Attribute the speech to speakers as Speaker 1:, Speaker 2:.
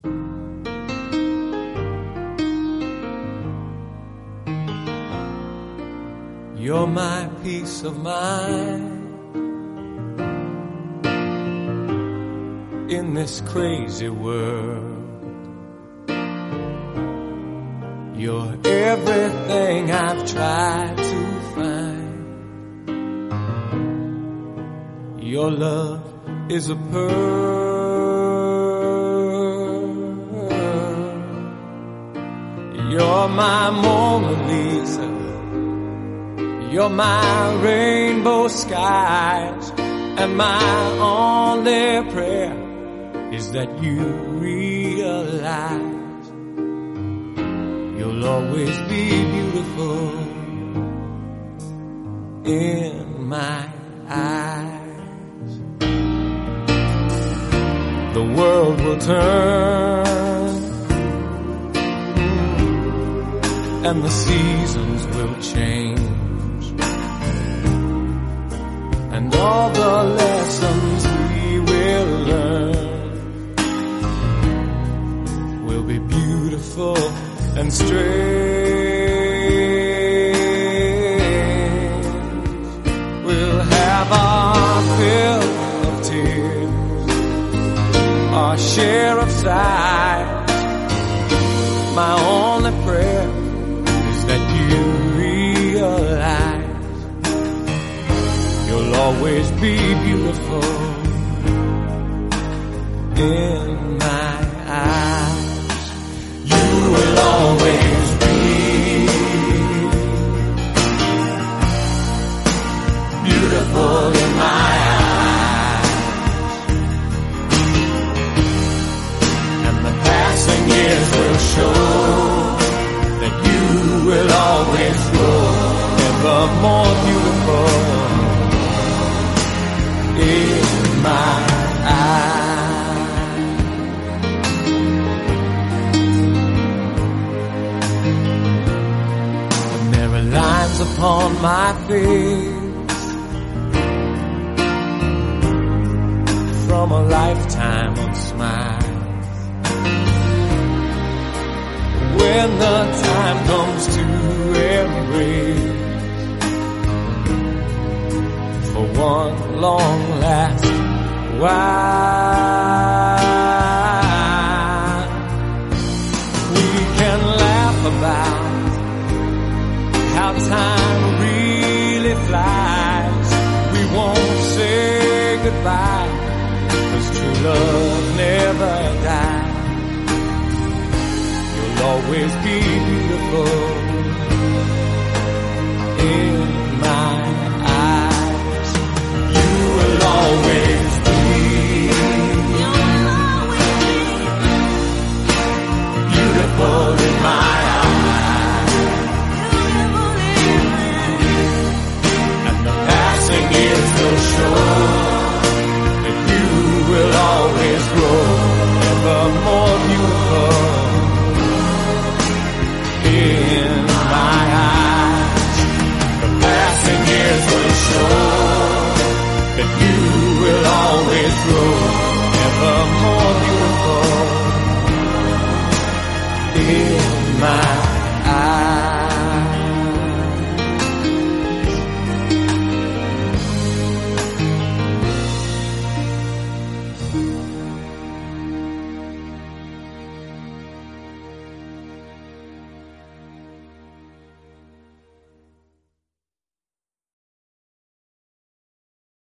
Speaker 1: You're my peace of mind in this crazy world. You're everything I've tried to find. Your love is a pearl. You're my Mona Lisa. You're my rainbow skies. And my only prayer is that you realize you'll always be beautiful in my eyes. The world will turn and the seasons will change, and all the lessons we will learn will be beautiful and strange. We'll have our fill of tears, our share of sighs. My only prayer is that you realize you'll always be beautiful in my eyes. You will always be beautiful in my eyes. And the passing years will show that you will always grow ever more beautiful in my eyes. And there are lines upon my face from a lifetime of smiles. When the time comes to embrace for one long last while, we can laugh about how time really flies. We won't say goodbye, 'cause true love never dies. You'll always be beautiful in